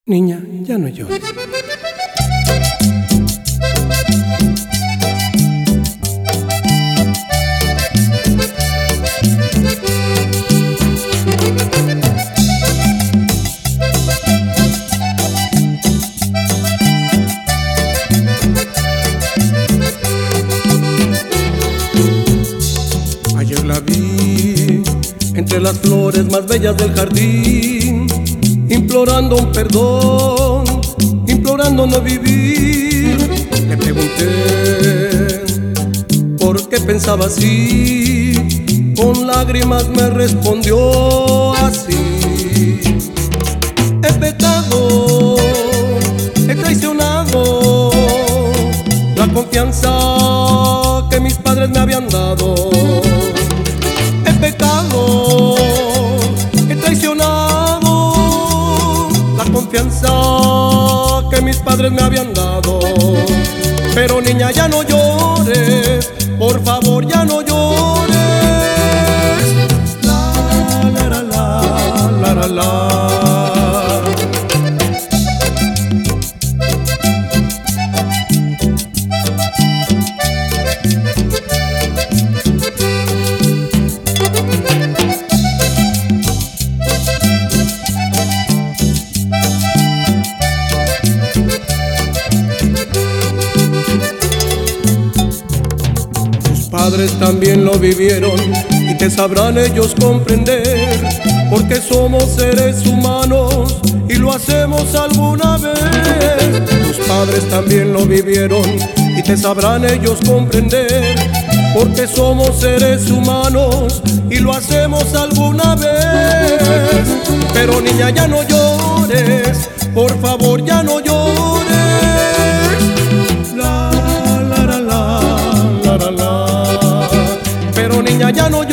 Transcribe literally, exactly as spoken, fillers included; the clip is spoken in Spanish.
Niña, ya no llores. Ayer la vi entre las flores más bellas del jardín, implorando un perdón, implorando no vivir. Le pregunté por qué pensaba así, con lágrimas me respondió así: he pecado, he traicionado la confianza que mis padres me habían dado. He pecado, he traicionado la confianza que mis padres me habían dado. Pero niña, ya no llores, por favor, ya no llores. La, la, la, la, la, la, la. Padres también lo vivieron y te sabrán ellos comprender, porque somos seres humanos y lo hacemos alguna vez. Tus padres también lo vivieron y te sabrán ellos comprender, porque somos seres humanos y lo hacemos alguna vez. Pero niña, ya no llores, por favor, ya no llores. La, la, la, la, la, la, la. Pero niña, ya no llores.